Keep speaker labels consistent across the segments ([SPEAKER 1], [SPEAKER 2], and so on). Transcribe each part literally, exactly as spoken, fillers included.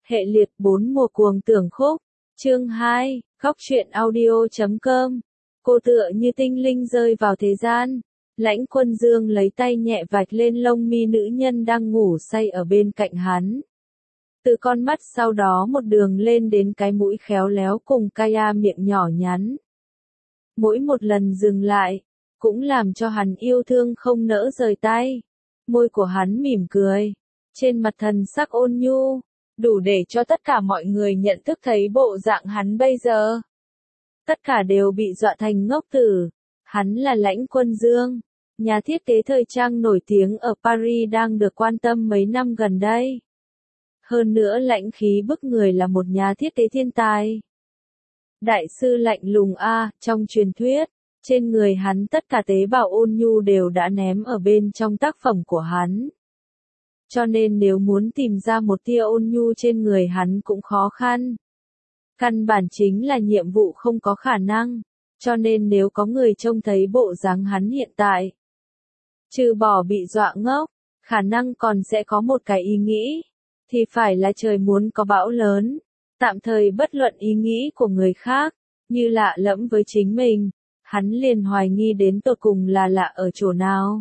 [SPEAKER 1] Hệ liệt bốn mùa cuồng tưởng khúc. Chương hai, Góc truyện audio chấm com. Cô tựa như tinh linh rơi vào thế gian. Lãnh Quân Dương lấy tay nhẹ vạch lên lông mi nữ nhân đang ngủ say ở bên cạnh hắn. Từ con mắt sau đó một đường lên đến cái mũi khéo léo cùng Kaya miệng nhỏ nhắn. Mỗi một lần dừng lại, cũng làm cho hắn yêu thương không nỡ rời tay. Môi của hắn mỉm cười, trên mặt thần sắc ôn nhu, đủ để cho tất cả mọi người nhận thức thấy bộ dạng hắn bây giờ. Tất cả đều bị dọa thành ngốc tử. Hắn là Lãnh Quân Dương, nhà thiết kế thời trang nổi tiếng ở Paris đang được quan tâm mấy năm gần đây. Hơn nữa lãnh khí bức người là một nhà thiết kế thiên tài. Đại sư lạnh lùng a, trong truyền thuyết, trên người hắn tất cả tế bào ôn nhu đều đã ném ở bên trong tác phẩm của hắn. Cho nên nếu muốn tìm ra một tia ôn nhu trên người hắn cũng khó khăn. Căn bản chính là nhiệm vụ không có khả năng, cho nên nếu có người trông thấy bộ dáng hắn hiện tại, trừ bỏ bị dọa ngốc, khả năng còn sẽ có một cái ý nghĩ, thì phải là trời muốn có bão lớn. Tạm thời bất luận ý nghĩ của người khác, như lạ lẫm với chính mình, hắn liền hoài nghi đến tột cùng là lạ ở chỗ nào.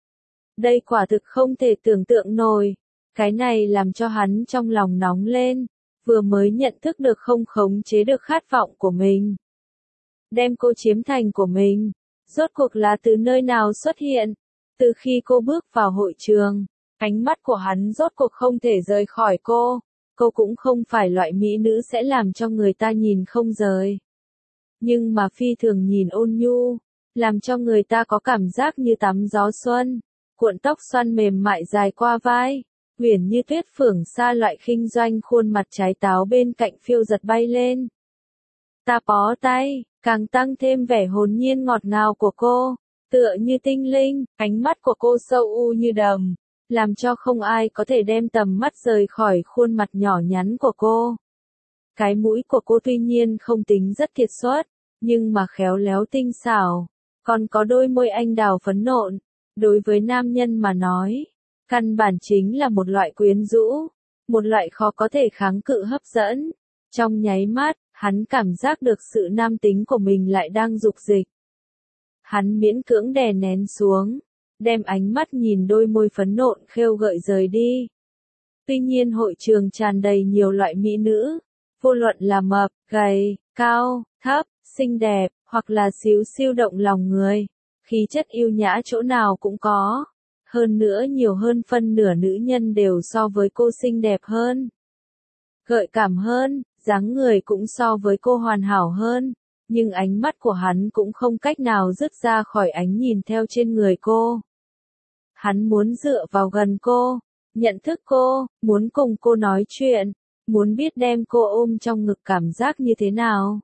[SPEAKER 1] Đây quả thực không thể tưởng tượng nổi, cái này làm cho hắn trong lòng nóng lên, vừa mới nhận thức được không khống chế được khát vọng của mình. Đem cô chiếm thành của mình, rốt cuộc là từ nơi nào xuất hiện, từ khi cô bước vào hội trường, ánh mắt của hắn rốt cuộc không thể rời khỏi cô. Cô cũng không phải loại mỹ nữ sẽ làm cho người ta nhìn không rời. Nhưng mà phi thường nhìn ôn nhu, làm cho người ta có cảm giác như tắm gió xuân, cuộn tóc xoăn mềm mại dài qua vai, uyển như tuyết phượng xa loại khinh doanh khuôn mặt trái táo bên cạnh phiêu giật bay lên. Ta bó tay, càng tăng thêm vẻ hồn nhiên ngọt ngào của cô, tựa như tinh linh, ánh mắt của cô sâu u như đầm, làm cho không ai có thể đem tầm mắt rời khỏi khuôn mặt nhỏ nhắn của cô. Cái mũi của cô tuy nhiên không tính rất kiệt xuất, nhưng mà khéo léo tinh xảo, còn có đôi môi anh đào phấn nộn, đối với nam nhân mà nói, căn bản chính là một loại quyến rũ, một loại khó có thể kháng cự hấp dẫn. Trong nháy mắt, hắn cảm giác được sự nam tính của mình lại đang dục dịch. Hắn miễn cưỡng đè nén xuống, đem ánh mắt nhìn đôi môi phấn nộn khêu gợi rời đi. Tuy nhiên hội trường tràn đầy nhiều loại mỹ nữ, vô luận là mập, gầy, cao, thấp, xinh đẹp, hoặc là xíu xiu động lòng người, khí chất yêu nhã chỗ nào cũng có. Hơn nữa nhiều hơn phân nửa nữ nhân đều so với cô xinh đẹp hơn, gợi cảm hơn, dáng người cũng so với cô hoàn hảo hơn. Nhưng ánh mắt của hắn cũng không cách nào dứt ra khỏi ánh nhìn theo trên người cô. Hắn muốn dựa vào gần cô, nhận thức cô, muốn cùng cô nói chuyện, muốn biết đem cô ôm trong ngực cảm giác như thế nào.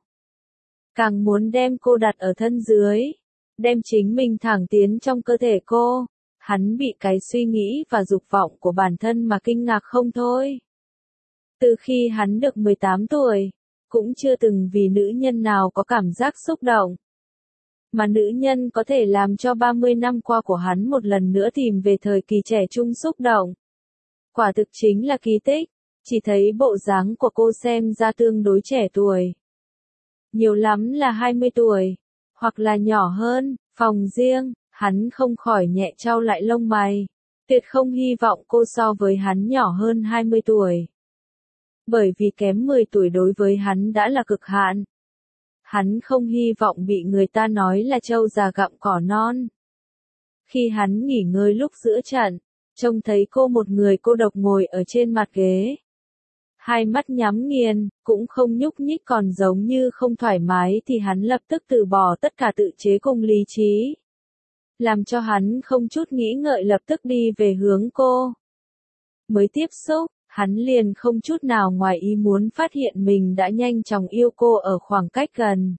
[SPEAKER 1] Càng muốn đem cô đặt ở thân dưới, đem chính mình thẳng tiến trong cơ thể cô. Hắn bị cái suy nghĩ và dục vọng của bản thân mà kinh ngạc không thôi. Từ khi hắn được mười tám tuổi, cũng chưa từng vì nữ nhân nào có cảm giác xúc động. Mà nữ nhân có thể làm cho ba mươi năm qua của hắn một lần nữa tìm về thời kỳ trẻ trung xúc động. Quả thực chính là kỳ tích, chỉ thấy bộ dáng của cô xem ra tương đối trẻ tuổi. Nhiều lắm là hai mươi tuổi, hoặc là nhỏ hơn, phòng riêng, hắn không khỏi nhẹ chau lại lông mày. Tuyệt không hy vọng cô so với hắn nhỏ hơn hai mươi tuổi. Bởi vì kém mười tuổi đối với hắn đã là cực hạn. Hắn không hy vọng bị người ta nói là trâu già gặm cỏ non. Khi hắn nghỉ ngơi lúc giữa trận, trông thấy cô một người cô độc ngồi ở trên mặt ghế. Hai mắt nhắm nghiền, cũng không nhúc nhích còn giống như không thoải mái thì hắn lập tức từ bỏ tất cả tự chế cùng lý trí. Làm cho hắn không chút nghĩ ngợi lập tức đi về hướng cô. Mới tiếp xúc, hắn liền không chút nào ngoài ý muốn phát hiện mình đã nhanh chóng yêu cô ở khoảng cách gần.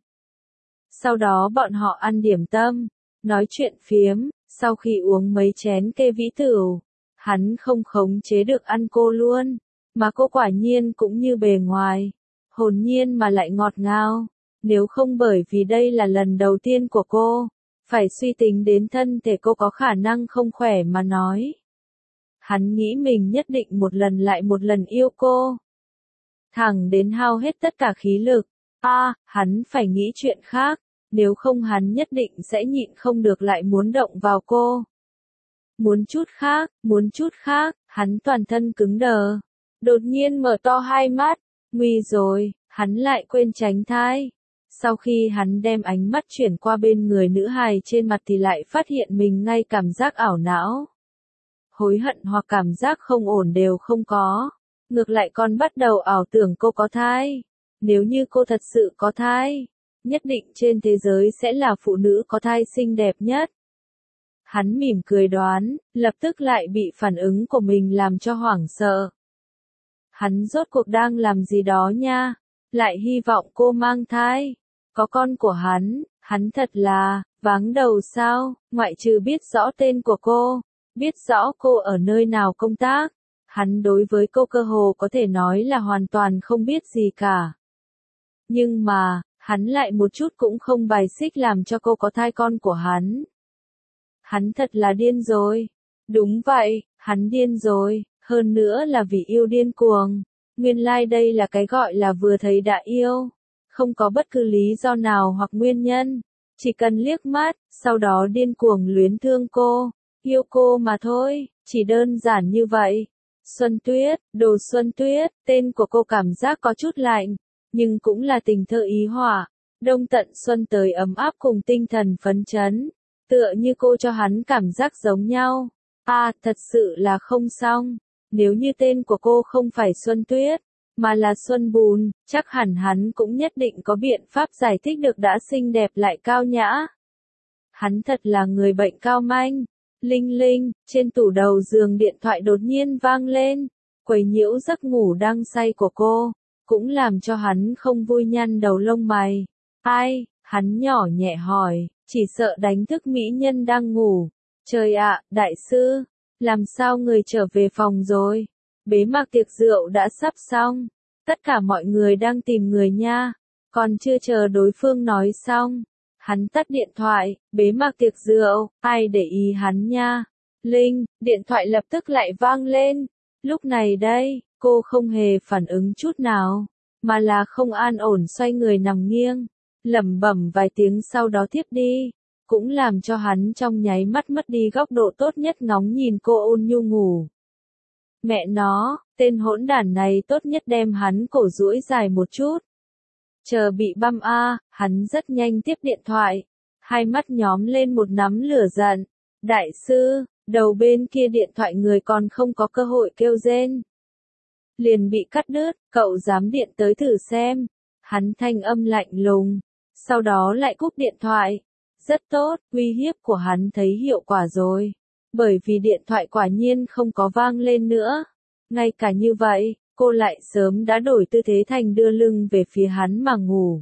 [SPEAKER 1] Sau đó bọn họ ăn điểm tâm, nói chuyện phiếm, sau khi uống mấy chén kê vĩ tửu, hắn không khống chế được ăn cô luôn, mà cô quả nhiên cũng như bề ngoài, hồn nhiên mà lại ngọt ngào, nếu không bởi vì đây là lần đầu tiên của cô, phải suy tính đến thân thể cô có khả năng không khỏe mà nói. Hắn nghĩ mình nhất định một lần lại một lần yêu cô. thẳng đến hao hết tất cả khí lực. A, à, hắn phải nghĩ chuyện khác, nếu không hắn nhất định sẽ nhịn không được lại muốn động vào cô. Muốn chút khác, muốn chút khác, hắn toàn thân cứng đờ. Đột nhiên mở to hai mắt, nguy rồi, hắn lại quên tránh thai. Sau khi hắn đem ánh mắt chuyển qua bên người nữ hài trên mặt thì lại phát hiện mình ngay cảm giác ảo não. Hối hận hoặc cảm giác không ổn đều không có. Ngược lại còn bắt đầu ảo tưởng cô có thai. Nếu như cô thật sự có thai, nhất định trên thế giới sẽ là phụ nữ có thai xinh đẹp nhất. Hắn mỉm cười đoán, lập tức lại bị phản ứng của mình làm cho hoảng sợ. Hắn rốt cuộc đang làm gì đó nha, lại hy vọng cô mang thai. Có con của hắn, hắn thật là, váng đầu sao, ngoại trừ biết rõ tên của cô, biết rõ cô ở nơi nào công tác. Hắn đối với cô cơ hồ có thể nói là hoàn toàn không biết gì cả. Nhưng mà, hắn lại một chút cũng không bài xích làm cho cô có thai con của hắn. Hắn thật là điên rồi. Đúng vậy, hắn điên rồi, hơn nữa là vì yêu điên cuồng. Nguyên lai like đây là cái gọi là vừa thấy đã yêu. Không có bất cứ lý do nào hoặc nguyên nhân. Chỉ cần liếc mắt, sau đó điên cuồng luyến thương cô, yêu cô mà thôi, chỉ đơn giản như vậy. Xuân Tuyết, Đồ Xuân Tuyết, tên của cô cảm giác có chút lạnh, nhưng cũng là tình thơ ý họa. Đông tận xuân tới ấm áp cùng tinh thần phấn chấn. Tựa như cô cho hắn cảm giác giống nhau. À, thật sự là không xong. Nếu như tên của cô không phải Xuân Tuyết, mà là Xuân Bùn, chắc hẳn hắn cũng nhất định có biện pháp giải thích được đã xinh đẹp lại cao nhã. Hắn thật là người bệnh cao manh. Linh linh, trên tủ đầu giường điện thoại đột nhiên vang lên, quấy nhiễu giấc ngủ đang say của cô, cũng làm cho hắn không vui nhăn đầu lông mày. Ai? Hắn nhỏ nhẹ hỏi, chỉ sợ đánh thức mỹ nhân đang ngủ. Trời ạ, đại sư, làm sao người trở về phòng rồi? Bế mạc tiệc rượu đã sắp xong, tất cả mọi người đang tìm người nha, còn chưa chờ đối phương nói xong. Hắn tắt điện thoại, bế mạc tiệc rượu, ai để ý hắn nha. Linh, điện thoại lập tức lại vang lên. Lúc này đây, cô không hề phản ứng chút nào, mà là không an ổn xoay người nằm nghiêng, lẩm bẩm vài tiếng sau đó thiếp đi, cũng làm cho hắn trong nháy mắt mất đi góc độ tốt nhất ngóng nhìn cô ôn nhu ngủ. Mẹ nó, tên hỗn đản này tốt nhất đem hắn cổ duỗi dài một chút. Chờ bị băm a, hắn rất nhanh tiếp điện thoại, hai mắt nhóm lên một nắm lửa giận. Đại sư, đầu bên kia điện thoại người còn không có cơ hội kêu rên, liền bị cắt đứt, cậu dám điện tới thử xem. Hắn thanh âm lạnh lùng, sau đó lại cúp điện thoại. Rất tốt, uy hiếp của hắn thấy hiệu quả rồi, bởi vì điện thoại quả nhiên không có vang lên nữa. Ngay cả như vậy, cô lại sớm đã đổi tư thế thành đưa lưng về phía hắn mà ngủ.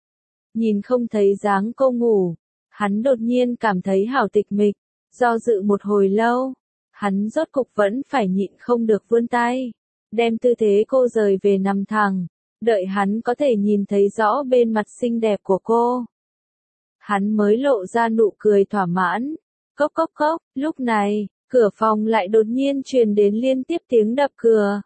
[SPEAKER 1] Nhìn không thấy dáng cô ngủ, hắn đột nhiên cảm thấy hảo tịch mịch, do dự một hồi lâu, hắn rốt cục vẫn phải nhịn không được vươn tay, đem tư thế cô rời về nằm thẳng, đợi hắn có thể nhìn thấy rõ bên mặt xinh đẹp của cô. Hắn mới lộ ra nụ cười thỏa mãn. Cốc cốc cốc, lúc này, cửa phòng lại đột nhiên truyền đến liên tiếp tiếng đập cửa.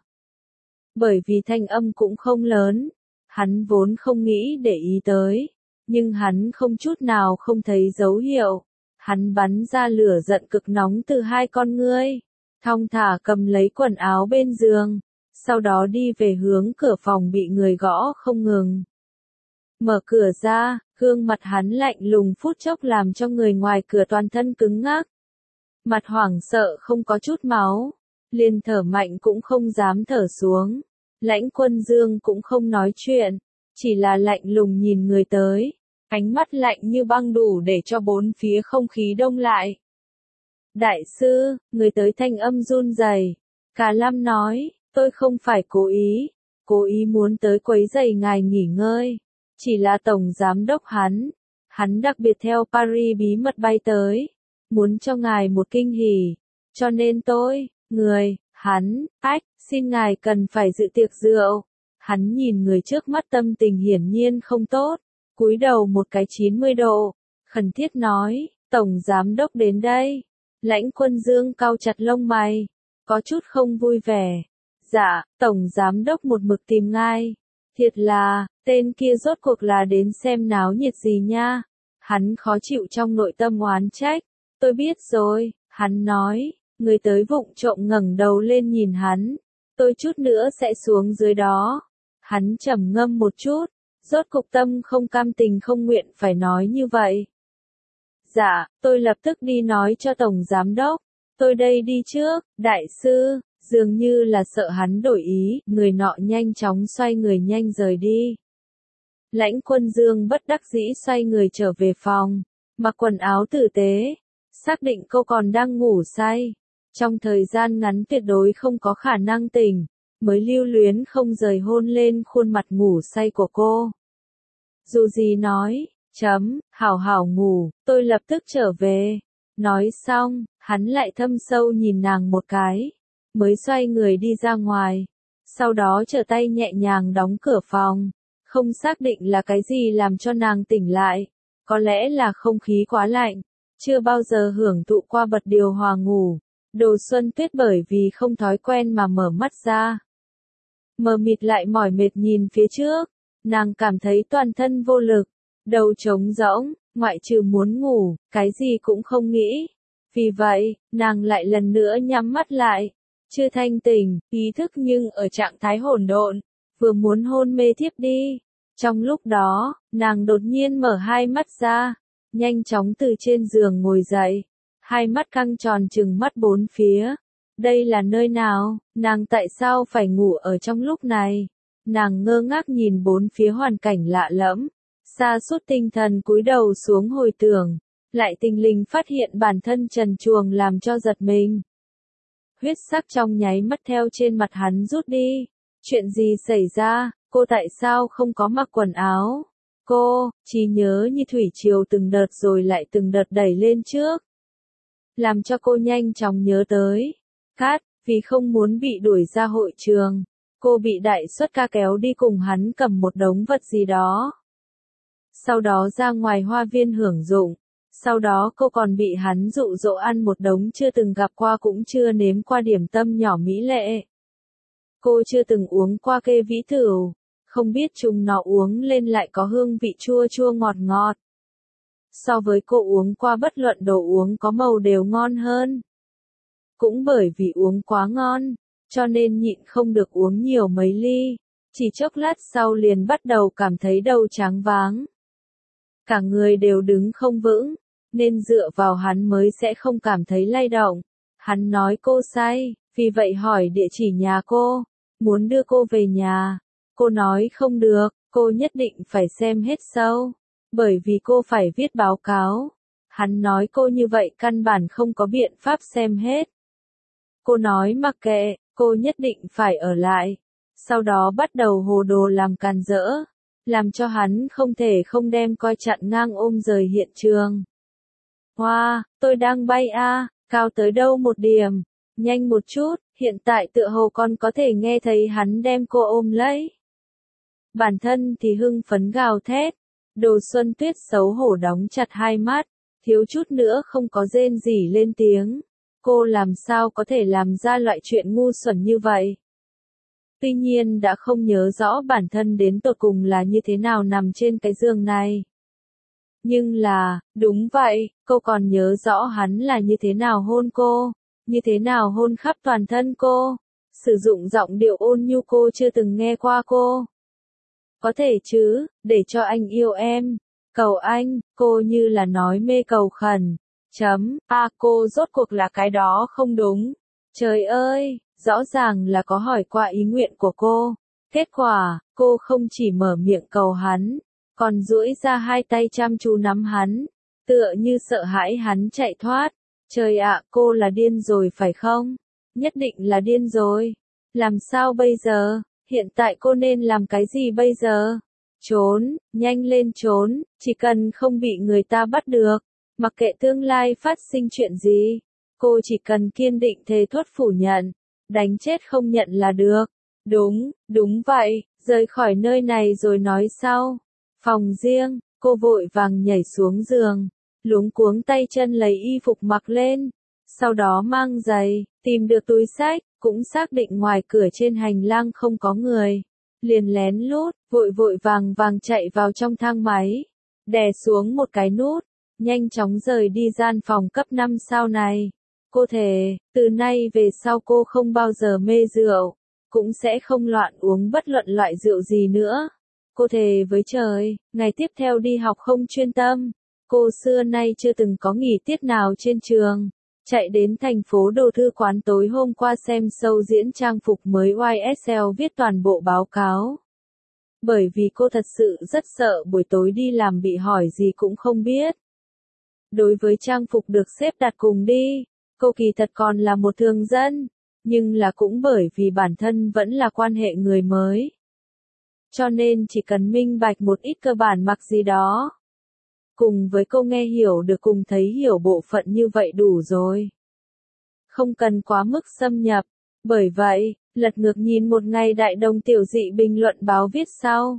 [SPEAKER 1] Bởi vì thanh âm cũng không lớn, hắn vốn không nghĩ để ý tới, nhưng hắn không chút nào không thấy dấu hiệu. Hắn bắn ra lửa giận cực nóng từ hai con ngươi, thong thả cầm lấy quần áo bên giường, sau đó đi về hướng cửa phòng bị người gõ không ngừng. Mở cửa ra, gương mặt hắn lạnh lùng phút chốc làm cho người ngoài cửa toàn thân cứng ngắc. Mặt hoảng sợ không có chút máu, liền thở mạnh cũng không dám thở xuống. Lãnh Quân Dương cũng không nói chuyện, chỉ là lạnh lùng nhìn người tới, ánh mắt lạnh như băng đủ để cho bốn phía không khí đông lại. Đại sư, người tới thanh âm run rẩy. Cả Lam nói, tôi không phải cố ý, cố ý muốn tới quấy rầy ngài nghỉ ngơi. Chỉ là tổng giám đốc hắn, hắn đặc biệt theo Paris bí mật bay tới, muốn cho ngài một kinh hỉ, cho nên tôi, người, hắn, ách, xin ngài cần phải dự tiệc rượu. Hắn nhìn người trước mắt tâm tình hiển nhiên không tốt, cúi đầu một cái chín mươi độ, khẩn thiết nói, tổng giám đốc đến đây. Lãnh Quân Dương cau chặt lông mày, có chút không vui vẻ. Dạ, Tổng Giám Đốc một mực tìm ngài. Thiệt là, tên kia rốt cuộc là đến xem náo nhiệt gì nha. Hắn khó chịu trong nội tâm oán trách. Tôi biết rồi, hắn nói. Người tới vụng trộm ngẩng đầu lên nhìn hắn. Tôi chút nữa sẽ xuống dưới đó. Hắn trầm ngâm một chút. Rốt cục tâm không cam tình không nguyện phải nói như vậy. Dạ, tôi lập tức đi nói cho Tổng Giám Đốc. Tôi đây đi trước, đại sư. Dường như là sợ hắn đổi ý, người nọ nhanh chóng xoay người nhanh rời đi. Lãnh Quân Dương bất đắc dĩ xoay người trở về phòng, mặc quần áo tử tế, xác định cô còn đang ngủ say. Trong thời gian ngắn tuyệt đối không có khả năng tỉnh, mới lưu luyến không rời hôn lên khuôn mặt ngủ say của cô. Dù gì nói, chấm, hảo hảo ngủ, tôi lập tức trở về. Nói xong, hắn lại thâm sâu nhìn nàng một cái, mới xoay người đi ra ngoài. Sau đó trở tay nhẹ nhàng đóng cửa phòng. Không xác định là cái gì làm cho nàng tỉnh lại. Có lẽ là không khí quá lạnh. Chưa bao giờ hưởng thụ qua bật điều hòa ngủ. Đồ Xuân Tuyết bởi vì không thói quen mà mở mắt ra. Mờ mịt lại mỏi mệt nhìn phía trước. Nàng cảm thấy toàn thân vô lực. Đầu trống rỗng, ngoại trừ muốn ngủ, cái gì cũng không nghĩ. Vì vậy, nàng lại lần nữa nhắm mắt lại. Chưa thanh tỉnh, ý thức nhưng ở trạng thái hỗn độn, vừa muốn hôn mê thiếp đi. Trong lúc đó, nàng đột nhiên mở hai mắt ra, nhanh chóng từ trên giường ngồi dậy, hai mắt căng tròn trừng mắt bốn phía. Đây là nơi nào? Nàng tại sao phải ngủ ở trong lúc này? Nàng ngơ ngác nhìn bốn phía hoàn cảnh lạ lẫm, sa sút tinh thần cúi đầu xuống hồi tưởng, lại tình lình phát hiện bản thân trần truồng làm cho giật mình. Huyết sắc trong nháy mắt theo trên mặt hắn rút đi. Chuyện gì xảy ra? Cô tại sao không có mặc quần áo? Cô, trí nhớ như thủy triều từng đợt rồi lại từng đợt đẩy lên trước. Làm cho cô nhanh chóng nhớ tới. Cát, vì không muốn bị đuổi ra hội trường. Cô bị đại xuất ca kéo đi cùng hắn cầm một đống vật gì đó. Sau đó ra ngoài hoa viên hưởng dụng. Sau đó cô còn bị hắn dụ dỗ ăn một đống chưa từng gặp qua cũng chưa nếm qua điểm tâm nhỏ mỹ lệ. Cô chưa từng uống qua kê vĩ tửu, không biết chúng nó uống lên lại có hương vị chua chua ngọt ngọt. So với cô uống qua bất luận đồ uống có màu đều ngon hơn. Cũng bởi vì uống quá ngon, cho nên nhịn không được uống nhiều mấy ly, chỉ chốc lát sau liền bắt đầu cảm thấy đầu choáng váng. Cả người đều đứng không vững, nên dựa vào hắn mới sẽ không cảm thấy lay động. Hắn nói cô say, vì vậy hỏi địa chỉ nhà cô, muốn đưa cô về nhà. Cô nói không được, cô nhất định phải xem hết show, bởi vì cô phải viết báo cáo. Hắn nói cô như vậy căn bản không có biện pháp xem hết. Cô nói mặc kệ, cô nhất định phải ở lại. Sau đó bắt đầu hồ đồ làm càn rỡ, làm cho hắn không thể không đem coi chặn ngang ôm rời hiện trường. Hoa, wow, tôi đang bay a, à, cao tới đâu một điểm, nhanh một chút, hiện tại tựa hồ còn có thể nghe thấy hắn đem cô ôm lấy. Bản thân thì hưng phấn gào thét, Đồ Xuân Tuyết xấu hổ đóng chặt hai mắt, thiếu chút nữa không có rên rỉ lên tiếng. Cô làm sao có thể làm ra loại chuyện ngu xuẩn như vậy? Tuy nhiên đã không nhớ rõ bản thân đến tột cùng là như thế nào nằm trên cái giường này. Nhưng là, đúng vậy, cô còn nhớ rõ hắn là như thế nào hôn cô, như thế nào hôn khắp toàn thân cô, sử dụng giọng điệu ôn nhu cô chưa từng nghe qua cô. Có thể chứ, để cho anh yêu em, cầu anh, cô như là nói mê cầu khẩn. Chấm, a cô rốt cuộc là cái đó không đúng. Trời ơi, rõ ràng là có hỏi qua ý nguyện của cô. Kết quả, cô không chỉ mở miệng cầu hắn, còn duỗi ra hai tay chăm chú nắm hắn, tựa như sợ hãi hắn chạy thoát. Trời ạ, cô là điên rồi phải không? Nhất định là điên rồi. Làm sao bây giờ? Hiện tại cô nên làm cái gì bây giờ? Trốn, nhanh lên trốn, chỉ cần không bị người ta bắt được. Mặc kệ tương lai phát sinh chuyện gì, cô chỉ cần kiên định thề thốt phủ nhận, đánh chết không nhận là được. Đúng, đúng vậy, rời khỏi nơi này rồi nói sau. Phòng riêng, cô vội vàng nhảy xuống giường, luống cuống tay chân lấy y phục mặc lên. Sau đó mang giày, tìm được túi xách, cũng xác định ngoài cửa trên hành lang không có người. Liền lén lút, vội vội vàng vàng chạy vào trong thang máy, đè xuống một cái nút, nhanh chóng rời đi gian phòng cấp năm sao này. Cô thề, từ nay về sau cô không bao giờ mê rượu, cũng sẽ không loạn uống bất luận loại rượu gì nữa. Cô thề với trời, ngày tiếp theo đi học không chuyên tâm. Cô xưa nay chưa từng có nghỉ tiết nào trên trường. Chạy đến thành phố Đồ Thư Quán tối hôm qua xem show diễn trang phục mới Y S L viết toàn bộ báo cáo. Bởi vì cô thật sự rất sợ buổi tối đi làm bị hỏi gì cũng không biết. Đối với trang phục được xếp đặt cùng đi, cô kỳ thật còn là một thường dân, nhưng là cũng bởi vì bản thân vẫn là quan hệ người mới. Cho nên chỉ cần minh bạch một ít cơ bản mặc gì đó. Cùng với cô nghe hiểu được cùng thấy hiểu bộ phận như vậy đủ rồi. Không cần quá mức xâm nhập. Bởi vậy, lật ngược nhìn một ngày đại đồng tiểu dị bình luận báo viết sau.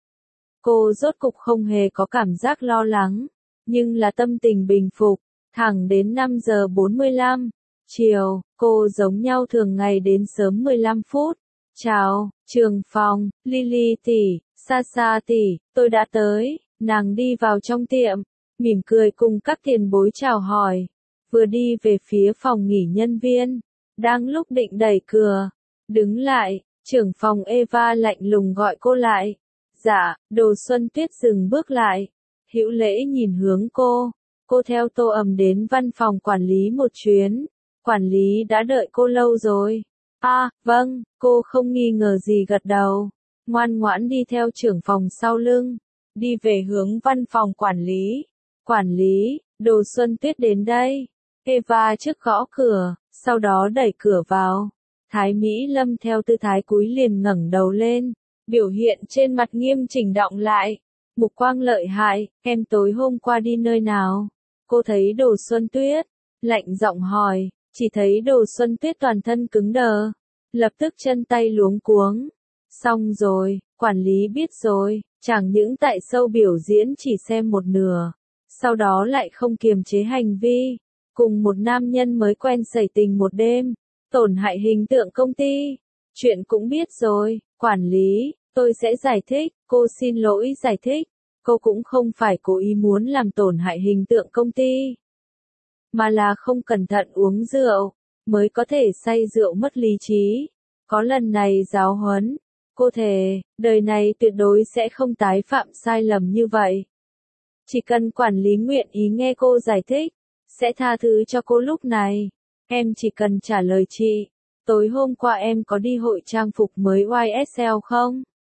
[SPEAKER 1] Cô rốt cục không hề có cảm giác lo lắng, nhưng là tâm tình bình phục, thẳng đến năm giờ bốn mươi lăm, chiều, cô giống nhau thường ngày đến sớm mười lăm phút. Chào, trường phòng, Lily tỷ, Sasa tỷ, tôi đã tới. Nàng đi vào trong tiệm, mỉm cười cùng các tiền bối chào hỏi, vừa đi về phía phòng nghỉ nhân viên, đang lúc định đẩy cửa, đứng lại, trưởng phòng Eva lạnh lùng gọi cô lại. Dạ, Đồ Xuân Tuyết dừng bước lại, hữu lễ nhìn hướng cô, cô theo Tô Ầm đến văn phòng quản lý một chuyến, quản lý đã đợi cô lâu rồi. À, vâng, cô không nghi ngờ gì gật đầu, ngoan ngoãn đi theo trưởng phòng sau lưng. Đi về hướng văn phòng quản lý. Quản lý, Đồ Xuân Tuyết đến đây. Eva trước gõ cửa, sau đó đẩy cửa vào. Thái Mỹ Lâm theo tư thái cúi liền ngẩng đầu lên, biểu hiện trên mặt nghiêm chỉnh đọng lại. Mục quang lợi hại, em tối hôm qua đi nơi nào? Cô thấy Đồ Xuân Tuyết, lạnh giọng hỏi, chỉ thấy Đồ Xuân Tuyết toàn thân cứng đờ, lập tức chân tay luống cuống. Xong rồi, quản lý biết rồi. Chẳng những tại show biểu diễn chỉ xem một nửa, sau đó lại không kiềm chế hành vi, cùng một nam nhân mới quen xảy tình một đêm, tổn hại hình tượng công ty. Chuyện cũng biết rồi, quản lý, tôi sẽ giải thích, cô xin lỗi giải thích, cô cũng không phải cố ý muốn làm tổn hại hình tượng công ty, mà là không cẩn thận uống rượu, mới có thể say rượu mất lý trí. Có lần này giáo huấn. Cô thề, đời này tuyệt đối sẽ không tái phạm sai lầm như vậy. Chỉ cần quản lý nguyện ý nghe cô giải thích, sẽ tha thứ cho cô lúc này. Em chỉ cần trả lời chị, tối hôm qua em có đi hội trang phục mới Y S L không?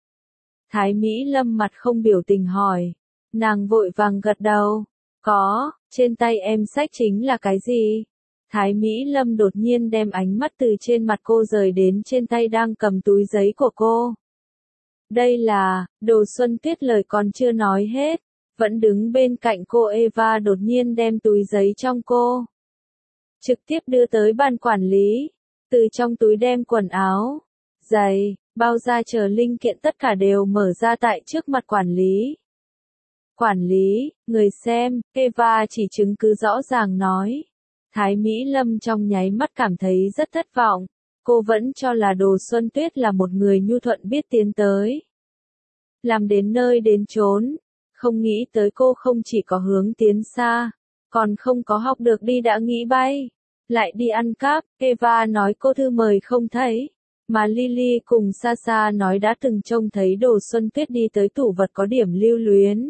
[SPEAKER 1] Thái Mỹ Lâm mặt không biểu tình hỏi. Nàng vội vàng gật đầu. Có, trên tay em xách chính là cái gì? Thái Mỹ Lâm đột nhiên đem ánh mắt từ trên mặt cô rời đến trên tay đang cầm túi giấy của cô. Đây là, Đồ Xuân Tuyết lời còn chưa nói hết, vẫn đứng bên cạnh cô Eva đột nhiên đem túi giấy trong cô. Trực tiếp đưa tới ban quản lý, từ trong túi đem quần áo, giày, bao da chờ linh kiện tất cả đều mở ra tại trước mặt quản lý. Quản lý, người xem, Eva chỉ chứng cứ rõ ràng nói. Thái Mỹ Lâm trong nháy mắt cảm thấy rất thất vọng, cô vẫn cho là Đồ Xuân Tuyết là một người nhu thuận biết tiến tới. Làm đến nơi đến chốn, không nghĩ tới cô không chỉ có hướng tiến xa, còn không có học được đi đã nghĩ bay, lại đi ăn cắp. Eva nói cô thư mời không thấy, mà Lily cùng Sasa nói đã từng trông thấy Đồ Xuân Tuyết đi tới tủ vật có điểm lưu luyến.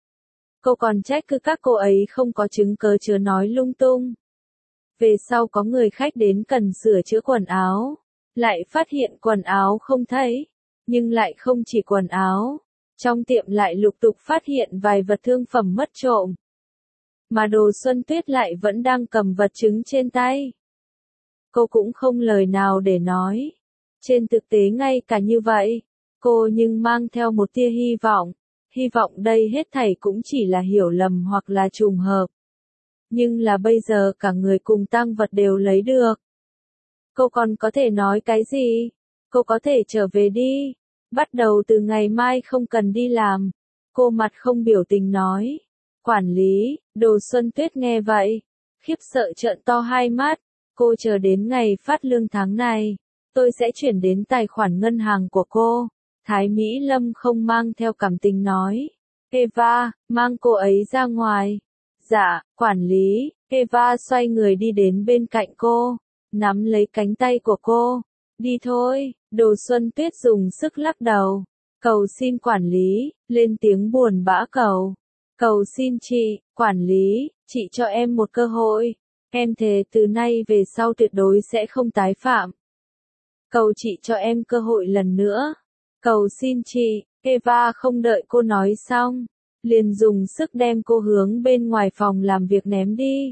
[SPEAKER 1] Cô còn trách cứ các cô ấy không có chứng cớ chứa nói lung tung. Về sau có người khách đến cần sửa chữa quần áo, lại phát hiện quần áo không thấy, nhưng lại không chỉ quần áo, trong tiệm lại lục tục phát hiện vài vật thương phẩm mất trộm. Mà Đồ Xuân Tuyết lại vẫn đang cầm vật chứng trên tay. Cô cũng không lời nào để nói. Trên thực tế ngay cả như vậy, cô nhưng mang theo một tia hy vọng, hy vọng đây hết thảy cũng chỉ là hiểu lầm hoặc là trùng hợp. Nhưng là bây giờ cả người cùng tang vật đều lấy được. Cô còn có thể nói cái gì? Cô có thể trở về đi. Bắt đầu từ ngày mai không cần đi làm. Cô mặt không biểu tình nói. Quản lý, Đồ Xuân Tuyết nghe vậy. khiếp sợ trợn to hai mắt. Cô chờ đến ngày phát lương tháng này, tôi sẽ chuyển đến tài khoản ngân hàng của cô. Thái Mỹ Lâm không mang theo cảm tình nói. Eva, mang cô ấy ra ngoài. Dạ, quản lý. Eva xoay người đi đến bên cạnh cô, nắm lấy cánh tay của cô. Đi thôi. Đồ Xuân Tuyết dùng sức lắc đầu. Cầu xin quản lý, lên tiếng buồn bã cầu. Cầu xin chị, quản lý, chị cho em một cơ hội. Em thề từ nay về sau tuyệt đối sẽ không tái phạm. Cầu chị cho em cơ hội lần nữa. Cầu xin chị. Eva không đợi cô nói xong, liền dùng sức đem cô hướng bên ngoài phòng làm việc ném đi.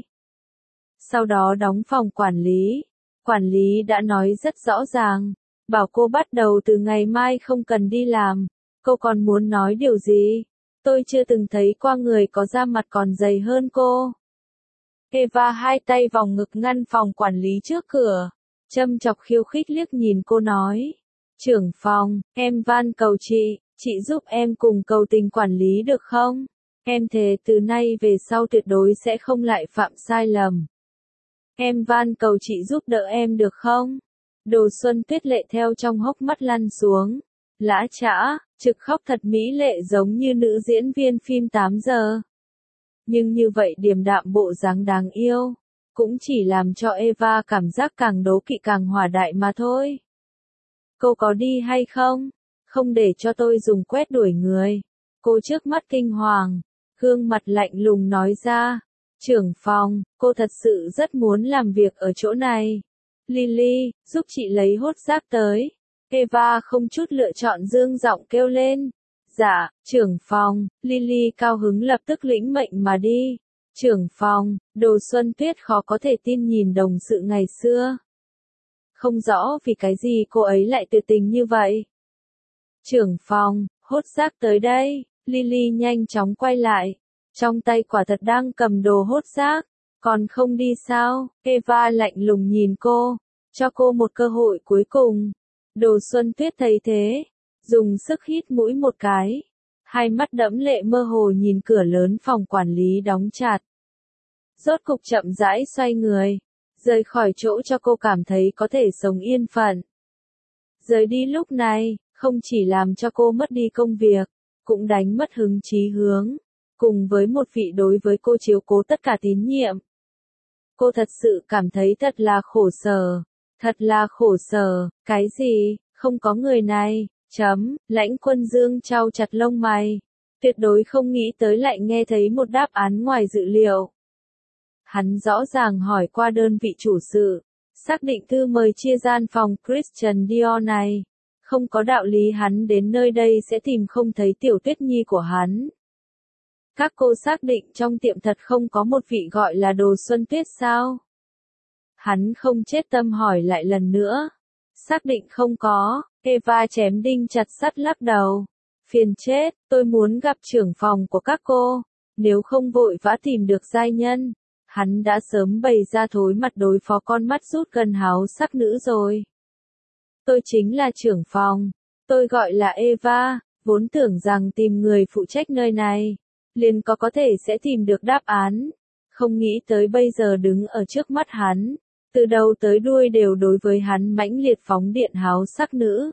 [SPEAKER 1] Sau đó đóng phòng quản lý. Quản lý đã nói rất rõ ràng, bảo cô bắt đầu từ ngày mai không cần đi làm. Cô còn muốn nói điều gì? Tôi chưa từng thấy qua người có da mặt còn dày hơn cô. Eva hai tay vòng ngực ngăn phòng quản lý trước cửa, châm chọc khiêu khích liếc nhìn cô nói. Trưởng phòng, em van cầu chị, chị giúp em cùng cầu tình quản lý được không? Em thề từ nay về sau tuyệt đối sẽ không lại phạm sai lầm. Em van cầu chị giúp đỡ em được không? Đồ Xuân Tuyết lệ theo trong hốc mắt lăn xuống. Lã chã, trực khóc thật mỹ lệ giống như nữ diễn viên phim tám giờ. Nhưng như vậy điềm đạm bộ dáng đáng yêu, cũng chỉ làm cho Eva cảm giác càng đố kỵ càng hỏa đại mà thôi. Cô có đi hay không? Không để cho tôi dùng quét đuổi người. Cô trước mắt kinh hoàng, gương mặt lạnh lùng nói ra. Trưởng phòng, cô thật sự rất muốn làm việc ở chỗ này. Lily, giúp chị lấy hốt rác tới. Eva không chút lựa chọn dương giọng kêu lên. Dạ, trưởng phòng. Lily cao hứng lập tức lĩnh mệnh mà đi. Trưởng phòng. Đồ Xuân Tuyết khó có thể tin nhìn đồng sự ngày xưa. Không rõ vì cái gì cô ấy lại tuyệt tình như vậy. Trưởng phòng, hốt rác tới đây. Lily nhanh chóng quay lại. Trong tay quả thật đang cầm đồ hốt rác. Còn không đi sao? Eva lạnh lùng nhìn cô. Cho cô một cơ hội cuối cùng. Đồ Xuân Tuyết thấy thế, dùng sức hít mũi một cái. Hai mắt đẫm lệ mơ hồ nhìn cửa lớn phòng quản lý đóng chặt. Rốt cục chậm rãi xoay người, rời khỏi chỗ cho cô cảm thấy có thể sống yên phận. Rời đi lúc này, không chỉ làm cho cô mất đi công việc, cũng đánh mất hứng chí hướng, cùng với một vị đối với cô chiếu cố tất cả tín nhiệm. Cô thật sự cảm thấy thật là khổ sở. Thật là khổ sở, cái gì, không có người này, chấm, Lãnh Quân Dương chau chặt lông mày, tuyệt đối không nghĩ tới lại nghe thấy một đáp án ngoài dự liệu. Hắn rõ ràng hỏi qua đơn vị chủ sự, xác định thư mời chia gian phòng Christian Dior này, không có đạo lý hắn đến nơi đây sẽ tìm không thấy Tiểu Tuyết Nhi của hắn. Các cô xác định trong tiệm thật không có một vị gọi là Đồ Xuân Tuyết sao? Hắn không chết tâm hỏi lại lần nữa. Xác định không có. Eva chém đinh chặt sắt lắc đầu. Phiền chết, tôi muốn gặp trưởng phòng của các cô. Nếu không vội vã tìm được giai nhân, hắn đã sớm bày ra thối mặt đối phó con mắt rút gần háo sắc nữ rồi. Tôi chính là trưởng phòng. Tôi gọi là Eva, vốn tưởng rằng tìm người phụ trách nơi này, liền có có thể sẽ tìm được đáp án. Không nghĩ tới bây giờ đứng ở trước mắt hắn. Từ đầu tới đuôi đều đối với hắn mãnh liệt phóng điện háo sắc nữ.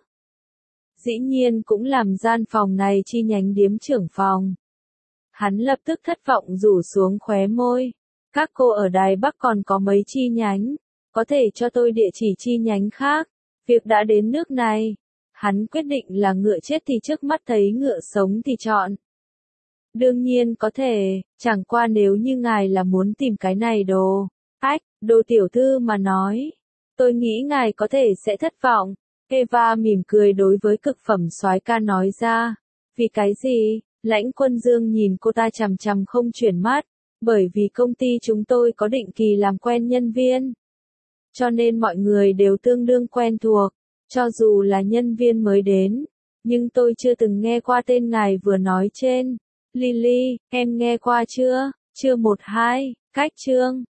[SPEAKER 1] Dĩ nhiên cũng làm gian phòng này chi nhánh điếm trưởng phòng. Hắn lập tức thất vọng rủ xuống khóe môi. Các cô ở Đài Bắc còn có mấy chi nhánh, có thể cho tôi địa chỉ chi nhánh khác. Việc đã đến nước này, hắn quyết định là ngựa chết thì trước mắt thấy ngựa sống thì chọn. Đương nhiên có thể, chẳng qua nếu như ngài là muốn tìm cái này đồ. Ách, Đồ tiểu thư mà nói. Tôi nghĩ ngài có thể sẽ thất vọng. Eva mỉm cười đối với cực phẩm soái ca nói ra. Vì cái gì? Lãnh Quân Dương nhìn cô ta chằm chằm không chuyển mắt. Bởi vì công ty chúng tôi có định kỳ làm quen nhân viên. Cho nên mọi người đều tương đương quen thuộc. Cho dù là nhân viên mới đến. Nhưng tôi chưa từng nghe qua tên ngài vừa nói trên. Lily, em nghe qua chưa? Chưa một hai, cách chương.